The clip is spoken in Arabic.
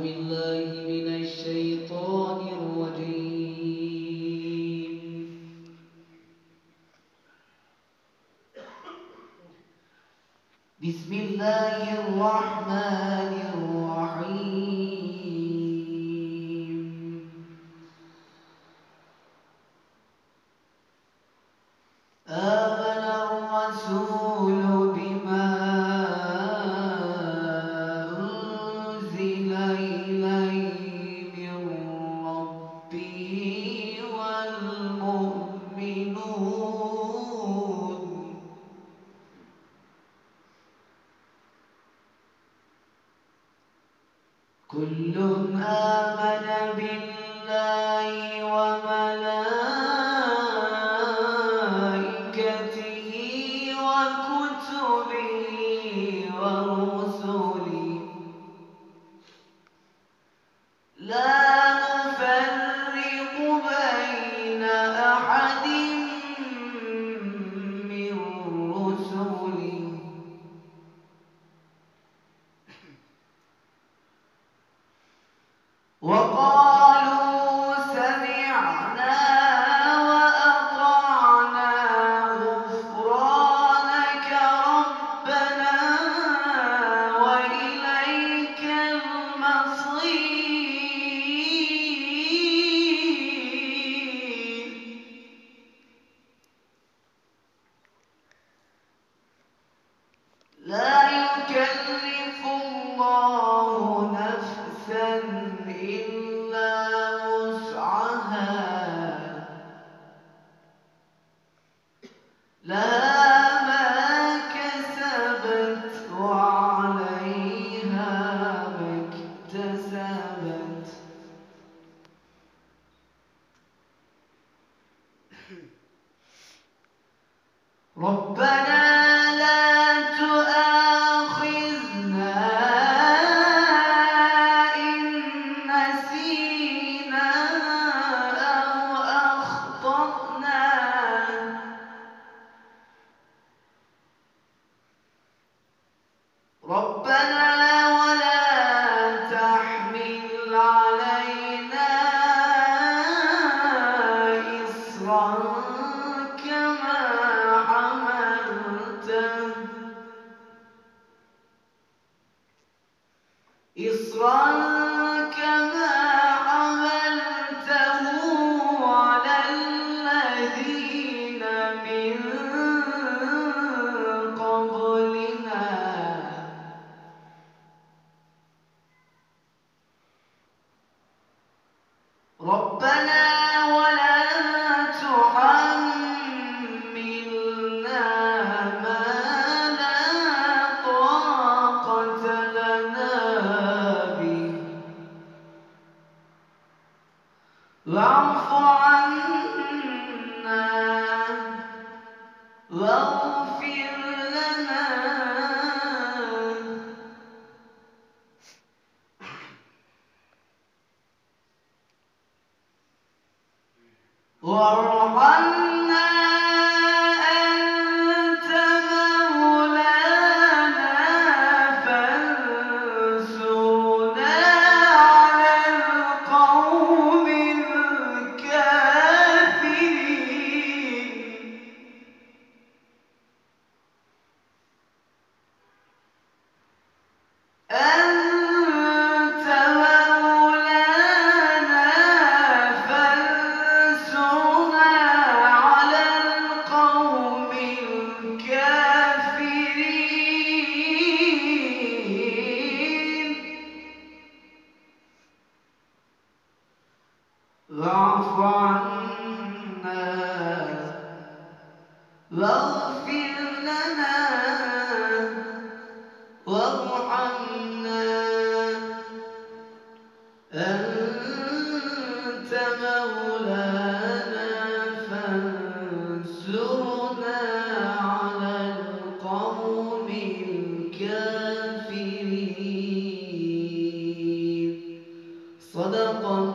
بالله من الشيطان الرجيم. بسم الله الرحمن الرحيم. آمن الرسول بما أنزل إليه من ربه والمؤمنون كل آمن بالله وملائكته وكتبه ورسله لا نفرق بين أحد من رسله وقالوا سمعنا وأطعنا غفرانك ربنا وإليك المصير. لا يكلف الله نفسا إلا وسعها لها ما كسبت وعليها ما اكتسبت. ربنا لا تؤاخذنا إن نسينا أو أخطأنا ربنا ولا تحمل علينا إصرا كما حملته على الذين من قبلنا ربنا ولا تحملنا ما لا طاقة لنا به واعف عنا واغفر لنا وارحمنا أنت مولانا فانصرنا على القوم الكافرين. أنت مولانا فانصرنا على القوم الكافرين. واعف عنا واغفر لنا وارحمنا أنت مولانا فانصرنا على القوم الكافرين. صدق